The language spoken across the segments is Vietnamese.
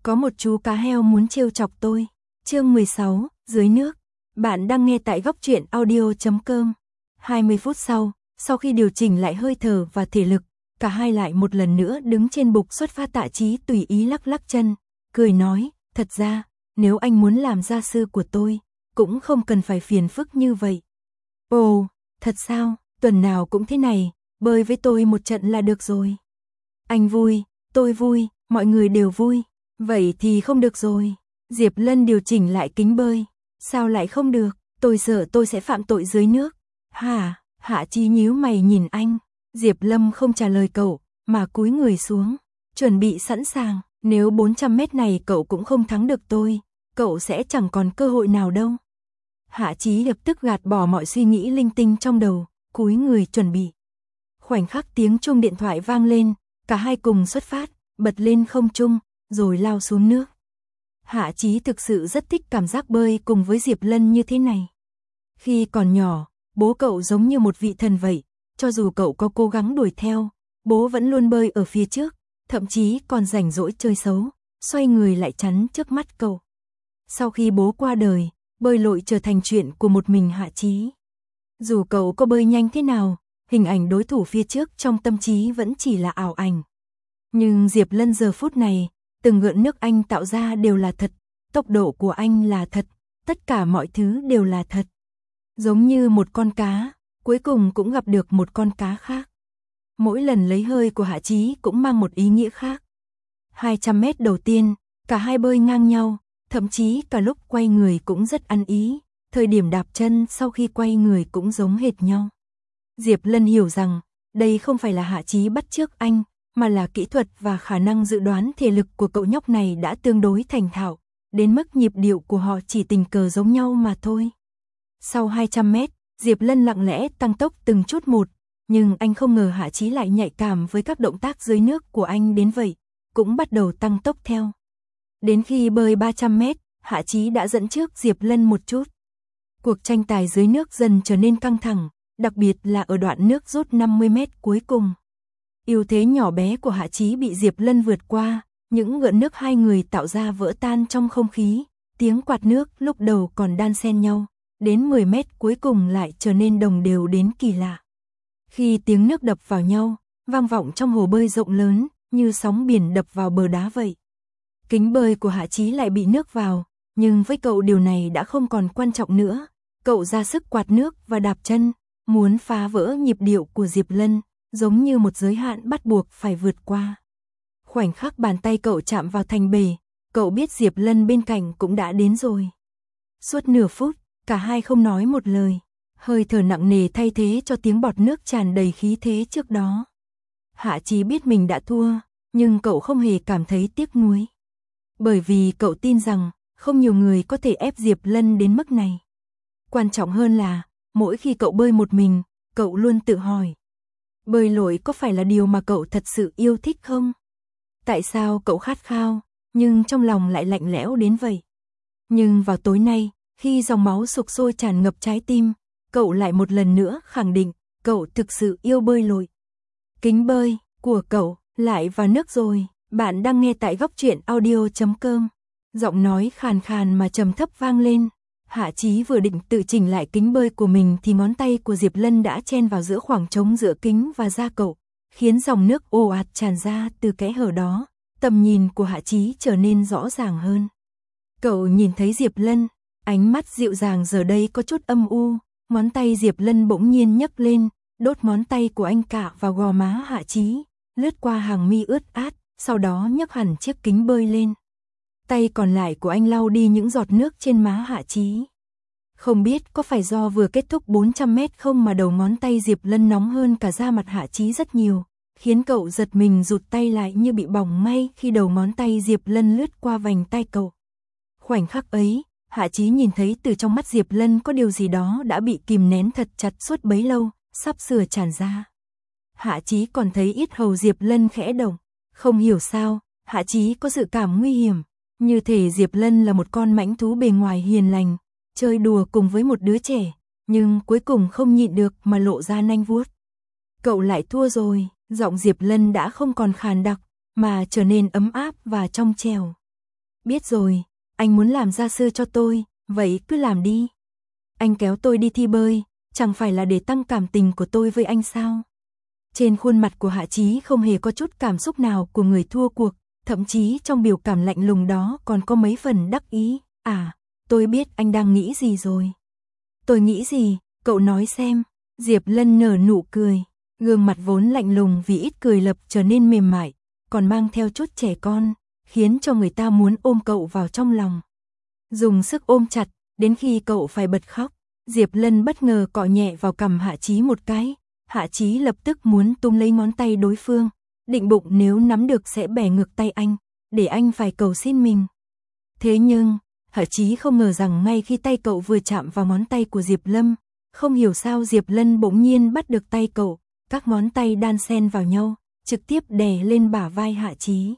Có một chú cá heo muốn trêu chọc tôi. Chương 16, dưới nước. Bạn đang nghe tại góc truyện audio.com. 20 phút sau khi điều chỉnh lại hơi thở và thể lực, cả hai lại một lần nữa đứng trên bục xuất phát. Tạ Chí tùy ý lắc lắc chân, cười nói, thật ra, nếu anh muốn làm gia sư của tôi, cũng không cần phải phiền phức như vậy. Ồ, thật sao, tuần nào cũng thế này, bơi với tôi một trận là được rồi. Anh vui, tôi vui, mọi người đều vui. Vậy thì không được rồi. Diệp Lân điều chỉnh lại kính bơi. Sao lại không được, tôi sợ tôi sẽ phạm tội dưới nước. Hả? Hạ Chí nhíu mày nhìn anh. Diệp Lâm không trả lời cậu, mà cúi người xuống, chuẩn bị sẵn sàng. Nếu 400 mét này cậu cũng không thắng được tôi, cậu sẽ chẳng còn cơ hội nào đâu. Hạ Chí lập tức gạt bỏ mọi suy nghĩ linh tinh trong đầu, cúi người chuẩn bị. Khoảnh khắc tiếng chuông điện thoại vang lên, cả hai cùng xuất phát, bật lên không trung, rồi lao xuống nước. Hạ Chí thực sự rất thích cảm giác bơi cùng với Diệp Lân như thế này. Khi còn nhỏ, bố cậu giống như một vị thần vậy, cho dù cậu có cố gắng đuổi theo, bố vẫn luôn bơi ở phía trước, thậm chí còn rảnh rỗi chơi xấu, xoay người lại chắn trước mắt cậu. Sau khi bố qua đời, bơi lội trở thành chuyện của một mình Hạ Chí. Dù cậu có bơi nhanh thế nào, hình ảnh đối thủ phía trước trong tâm trí vẫn chỉ là ảo ảnh. Nhưng Diệp Lân giờ phút này, từng gợn nước anh tạo ra đều là thật, tốc độ của anh là thật, tất cả mọi thứ đều là thật. Giống như một con cá, cuối cùng cũng gặp được một con cá khác. Mỗi lần lấy hơi của Hạ Chí cũng mang một ý nghĩa khác. 200 mét đầu tiên, cả hai bơi ngang nhau, thậm chí cả lúc quay người cũng rất ăn ý, thời điểm đạp chân sau khi quay người cũng giống hệt nhau. Diệp Lân hiểu rằng, đây không phải là Hạ Chí bắt chước anh, mà là kỹ thuật và khả năng dự đoán thể lực của cậu nhóc này đã tương đối thành thạo, đến mức nhịp điệu của họ chỉ tình cờ giống nhau mà thôi. Sau 200 mét, Diệp Lân lặng lẽ tăng tốc từng chút một, nhưng anh không ngờ Hạ Chí lại nhạy cảm với các động tác dưới nước của anh đến vậy, cũng bắt đầu tăng tốc theo. Đến khi bơi 300 mét, Hạ Chí đã dẫn trước Diệp Lân một chút. Cuộc tranh tài dưới nước dần trở nên căng thẳng, đặc biệt là ở đoạn nước rút 50 mét cuối cùng. Ưu thế nhỏ bé của Hạ Chí bị Diệp Lân vượt qua, những gợn nước hai người tạo ra vỡ tan trong không khí, tiếng quạt nước lúc đầu còn đan xen nhau, đến 10 mét cuối cùng lại trở nên đồng đều đến kỳ lạ. Khi tiếng nước đập vào nhau, vang vọng trong hồ bơi rộng lớn, như sóng biển đập vào bờ đá vậy. Kính bơi của Hạ Chí lại bị nước vào, nhưng với cậu điều này đã không còn quan trọng nữa. Cậu ra sức quạt nước và đạp chân, muốn phá vỡ nhịp điệu của Diệp Lân, giống như một giới hạn bắt buộc phải vượt qua. Khoảnh khắc bàn tay cậu chạm vào thành bể, cậu biết Diệp Lân bên cạnh cũng đã đến rồi. Suốt nửa phút, cả hai không nói một lời, hơi thở nặng nề thay thế cho tiếng bọt nước tràn đầy khí thế trước đó. Hạ Chí biết mình đã thua, nhưng cậu không hề cảm thấy tiếc nuối. Bởi vì cậu tin rằng, không nhiều người có thể ép Diệp Lân đến mức này. Quan trọng hơn là, mỗi khi cậu bơi một mình, cậu luôn tự hỏi. Bơi lội có phải là điều mà cậu thật sự yêu thích không? Tại sao cậu khát khao, nhưng trong lòng lại lạnh lẽo đến vậy? Nhưng vào tối nay, khi dòng máu sục sôi tràn ngập trái tim, cậu lại một lần nữa khẳng định, cậu thực sự yêu bơi lội. Kính bơi của cậu lại vào nước rồi. Bạn đang nghe tại góc truyện audio.com. Giọng nói khàn khàn mà trầm thấp vang lên. Hạ Chí vừa định tự chỉnh lại kính bơi của mình thì ngón tay của Diệp Lân đã chen vào giữa khoảng trống giữa kính và da cậu, khiến dòng nước ồ ạt tràn ra từ kẽ hở đó. Tầm nhìn của Hạ Chí trở nên rõ ràng hơn. Cậu nhìn thấy Diệp Lân, ánh mắt dịu dàng giờ đây có chút âm u, ngón tay Diệp Lân bỗng nhiên nhấc lên, đốt ngón tay của anh cả vào gò má Hạ Chí, lướt qua hàng mi ướt át, sau đó nhấc hẳn chiếc kính bơi lên. Tay còn lại của anh lau đi những giọt nước trên má Hạ Chí. Không biết có phải do vừa kết thúc 400 mét không mà đầu ngón tay Diệp Lân nóng hơn cả da mặt Hạ Chí rất nhiều, khiến cậu giật mình rụt tay lại như bị bỏng may khi đầu ngón tay Diệp Lân lướt qua vành tay cậu. Khoảnh khắc ấy, Hạ Chí nhìn thấy từ trong mắt Diệp Lân có điều gì đó đã bị kìm nén thật chặt suốt bấy lâu, sắp sửa tràn ra. Hạ Chí còn thấy yết hầu Diệp Lân khẽ động, không hiểu sao, Hạ Chí có dự cảm nguy hiểm, như thể Diệp Lân là một con mãnh thú bề ngoài hiền lành, chơi đùa cùng với một đứa trẻ, nhưng cuối cùng không nhịn được mà lộ ra nanh vuốt. Cậu lại thua rồi, giọng Diệp Lân đã không còn khàn đặc, mà trở nên ấm áp và trong trẻo. Biết rồi, anh muốn làm gia sư cho tôi, vậy cứ làm đi. Anh kéo tôi đi thi bơi, chẳng phải là để tăng cảm tình của tôi với anh sao? Trên khuôn mặt của Hạ Chí không hề có chút cảm xúc nào của người thua cuộc, thậm chí trong biểu cảm lạnh lùng đó còn có mấy phần đắc ý. À, tôi biết anh đang nghĩ gì rồi. Tôi nghĩ gì, cậu nói xem. Diệp Lân nở nụ cười, gương mặt vốn lạnh lùng vì ít cười lập trở nên mềm mại, còn mang theo chút trẻ con, khiến cho người ta muốn ôm cậu vào trong lòng. Dùng sức ôm chặt, đến khi cậu phải bật khóc, Diệp Lân bất ngờ cọ nhẹ vào cằm Hạ Chí một cái. Hạ Chí lập tức muốn túm lấy ngón tay đối phương, định bụng nếu nắm được sẽ bẻ ngược tay anh, để anh phải cầu xin mình. Thế nhưng, Hạ Chí không ngờ rằng ngay khi tay cậu vừa chạm vào ngón tay của Diệp Lâm, không hiểu sao Diệp Lân bỗng nhiên bắt được tay cậu, các ngón tay đan xen vào nhau, trực tiếp đè lên bả vai Hạ Chí.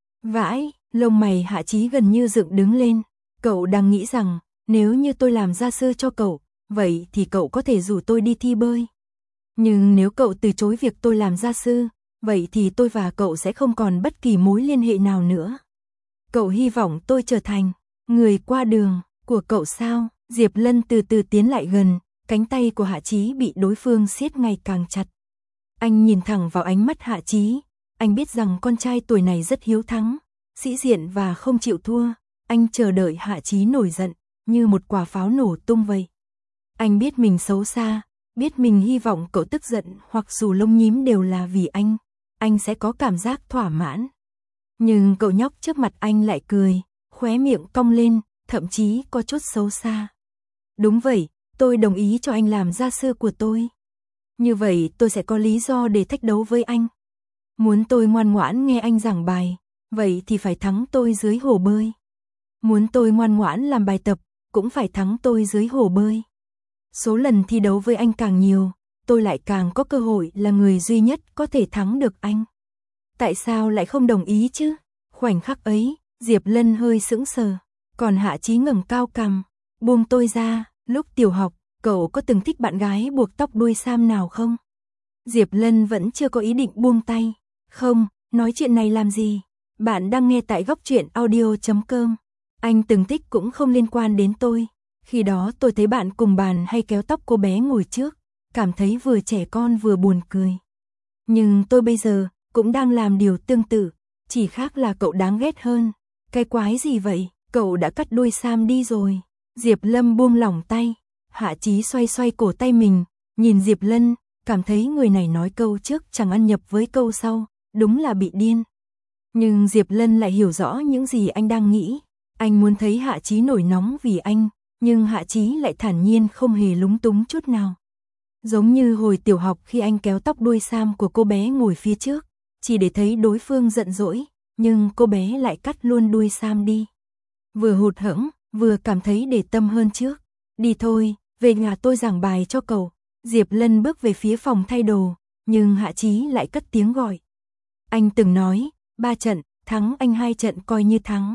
Vãi, lông mày Hạ Chí gần như dựng đứng lên, cậu đang nghĩ rằng, nếu như tôi làm gia sư cho cậu, vậy thì cậu có thể rủ tôi đi thi bơi. Nhưng nếu cậu từ chối việc tôi làm gia sư, vậy thì tôi và cậu sẽ không còn bất kỳ mối liên hệ nào nữa. Cậu hy vọng tôi trở thành người qua đường của cậu sao? Diệp Lân từ từ tiến lại gần, cánh tay của Hạ Chí bị đối phương siết ngày càng chặt. Anh nhìn thẳng vào ánh mắt Hạ Chí, anh biết rằng con trai tuổi này rất hiếu thắng, sĩ diện và không chịu thua, anh chờ đợi Hạ Chí nổi giận, như một quả pháo nổ tung vậy. Anh biết mình xấu xa, biết mình hy vọng cậu tức giận hoặc dù lông nhím đều là vì anh sẽ có cảm giác thỏa mãn. Nhưng cậu nhóc trước mặt anh lại cười, khóe miệng cong lên, thậm chí có chút xấu xa. Đúng vậy, tôi đồng ý cho anh làm gia sư của tôi. Như vậy tôi sẽ có lý do để thách đấu với anh. Muốn tôi ngoan ngoãn nghe anh giảng bài, vậy thì phải thắng tôi dưới hồ bơi. Muốn tôi ngoan ngoãn làm bài tập, cũng phải thắng tôi dưới hồ bơi. Số lần thi đấu với anh càng nhiều, tôi lại càng có cơ hội là người duy nhất có thể thắng được anh. Tại sao lại không đồng ý chứ? Khoảnh khắc ấy, Diệp Lân hơi sững sờ, còn Hạ Chí ngẩng cao cằm, buông tôi ra. Lúc tiểu học, cậu có từng thích bạn gái buộc tóc đuôi sam nào không? Diệp Lân vẫn chưa có ý định buông tay. Không, nói chuyện này làm gì? Bạn đang nghe tại Góc Truyện Audio.com. Anh từng thích cũng không liên quan đến tôi. Khi đó tôi thấy bạn cùng bàn hay kéo tóc cô bé ngồi trước, cảm thấy vừa trẻ con vừa buồn cười. Nhưng tôi bây giờ cũng đang làm điều tương tự, chỉ khác là cậu đáng ghét hơn. Cái quái gì vậy? Cậu đã cắt đuôi sam đi rồi. Diệp Lâm buông lỏng tay, Hạ Chí xoay xoay cổ tay mình, nhìn Diệp Lân, cảm thấy người này nói câu trước chẳng ăn nhập với câu sau, đúng là bị điên. Nhưng Diệp Lân lại hiểu rõ những gì anh đang nghĩ, anh muốn thấy Hạ Chí nổi nóng vì anh, nhưng Hạ Chí lại thản nhiên không hề lúng túng chút nào. Giống như hồi tiểu học khi anh kéo tóc đuôi sam của cô bé ngồi phía trước, chỉ để thấy đối phương giận dỗi, nhưng cô bé lại cắt luôn đuôi sam đi. Vừa hụt hẫng, vừa cảm thấy để tâm hơn trước. Đi thôi, về nhà tôi giảng bài cho cậu. Diệp Lân bước về phía phòng thay đồ, nhưng Hạ Chí lại cất tiếng gọi. Anh từng nói, 3 trận, thắng anh 2 trận coi như thắng.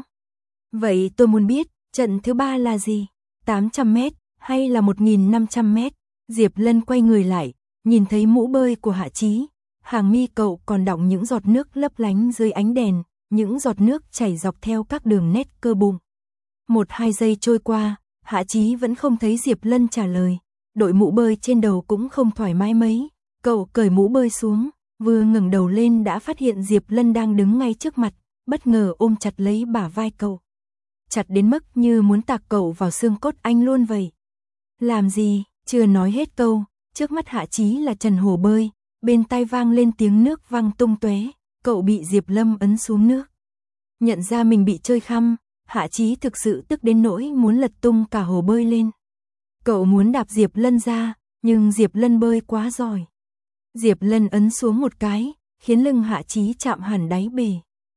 Vậy tôi muốn biết, trận thứ 3 là gì? 800 mét, hay là 1.500 mét? Diệp Lân quay người lại, nhìn thấy mũ bơi của Hạ Chí. Hàng mi cậu còn đọng những giọt nước lấp lánh dưới ánh đèn, những giọt nước chảy dọc theo các đường nét cơ bụng. 1-2 giây trôi qua, Hạ Chí vẫn không thấy Diệp Lân trả lời. Đội mũ bơi trên đầu cũng không thoải mái mấy. Cậu cởi mũ bơi xuống, vừa ngẩng đầu lên đã phát hiện Diệp Lân đang đứng ngay trước mặt, bất ngờ ôm chặt lấy bả vai cậu. Chặt đến mức như muốn tạc cậu vào xương cốt anh luôn vậy. Làm gì? Chưa nói hết câu, trước mắt Hạ Chí là trần hồ bơi, bên tai vang lên tiếng nước văng tung tóe, cậu bị Diệp Lâm ấn xuống nước. Nhận ra mình bị chơi khăm, Hạ Chí thực sự tức đến nỗi muốn lật tung cả hồ bơi lên. Cậu muốn đạp Diệp Lân ra, nhưng Diệp Lân bơi quá giỏi. Diệp Lân ấn xuống một cái, khiến lưng Hạ Chí chạm hẳn đáy bể.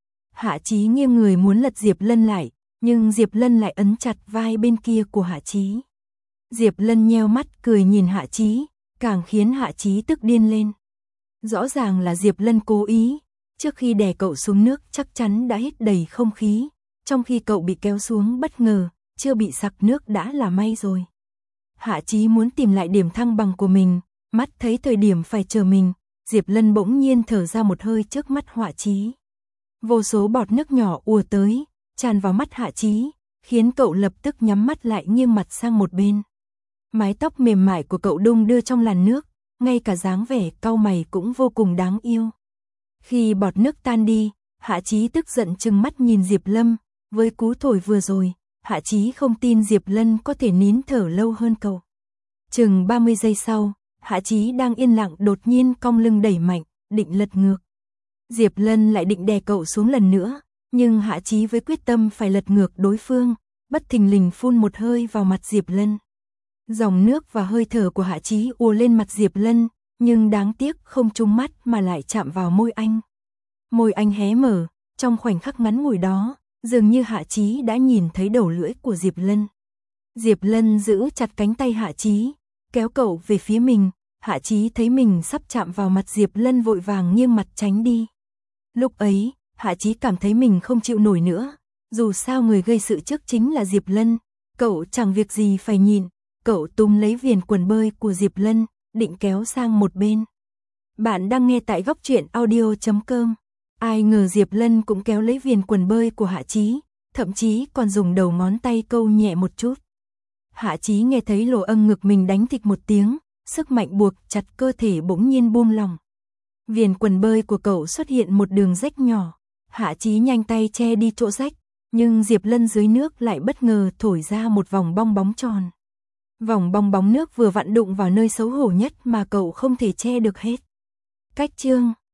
Hạ Chí nghiêng người muốn lật Diệp Lân lại, nhưng Diệp Lân lại ấn chặt vai bên kia của Hạ Chí. Diệp Lân nheo mắt cười nhìn Hạ Chí, càng khiến Hạ Chí tức điên lên. Rõ ràng là Diệp Lân cố ý, trước khi đè cậu xuống nước chắc chắn đã hít đầy không khí, trong khi cậu bị kéo xuống bất ngờ, chưa bị sặc nước đã là may rồi. Hạ Chí muốn tìm lại điểm thăng bằng của mình, mắt thấy thời điểm phải chờ mình, Diệp Lân bỗng nhiên thở ra một hơi trước mắt Hạ Chí. Vô số bọt nước nhỏ ùa tới, tràn vào mắt Hạ Chí, khiến cậu lập tức nhắm mắt lại nghiêng mặt sang một bên. Mái tóc mềm mại của cậu đung đưa trong làn nước, ngay cả dáng vẻ cau mày cũng vô cùng đáng yêu. Khi bọt nước tan đi, Hạ Chí tức giận trừng mắt nhìn Diệp Lâm, với cú thổi vừa rồi, Hạ Chí không tin Diệp Lân có thể nín thở lâu hơn cậu. Chừng 30 giây sau, Hạ Chí đang yên lặng đột nhiên cong lưng đẩy mạnh, định lật ngược. Diệp Lân lại định đè cậu xuống lần nữa, nhưng Hạ Chí với quyết tâm phải lật ngược đối phương, bất thình lình phun một hơi vào mặt Diệp Lân. Dòng nước và hơi thở của Hạ Chí ùa lên mặt Diệp Lân, nhưng đáng tiếc không trúng mắt mà lại chạm vào môi anh. Môi anh hé mở, trong khoảnh khắc ngắn ngủi đó, dường như Hạ Chí đã nhìn thấy đầu lưỡi của Diệp Lân. Diệp Lân giữ chặt cánh tay Hạ Chí, kéo cậu về phía mình. Hạ Chí thấy mình sắp chạm vào mặt Diệp Lân vội vàng nghiêng mặt tránh đi. Lúc ấy, Hạ Chí cảm thấy mình không chịu nổi nữa, dù sao người gây sự trước chính là Diệp Lân, cậu chẳng việc gì phải nhịn, cậu túm lấy viền quần bơi của Diệp Lân, định kéo sang một bên. Bạn đang nghe tại góc truyện audio.com. Ai ngờ Diệp Lân cũng kéo lấy viền quần bơi của Hạ Chí, thậm chí còn dùng đầu ngón tay câu nhẹ một chút. Hạ Chí nghe thấy lỗ âng ngực mình đánh thịch một tiếng, sức mạnh buộc chặt cơ thể bỗng nhiên buông lỏng. Viền quần bơi của cậu xuất hiện một đường rách nhỏ, Hạ Chí nhanh tay che đi chỗ rách, nhưng Diệp Lân dưới nước lại bất ngờ thổi ra một vòng bong bóng tròn. Vòng bong bóng nước vừa vặn đụng vào nơi xấu hổ nhất mà cậu không thể che được hết. Cách chương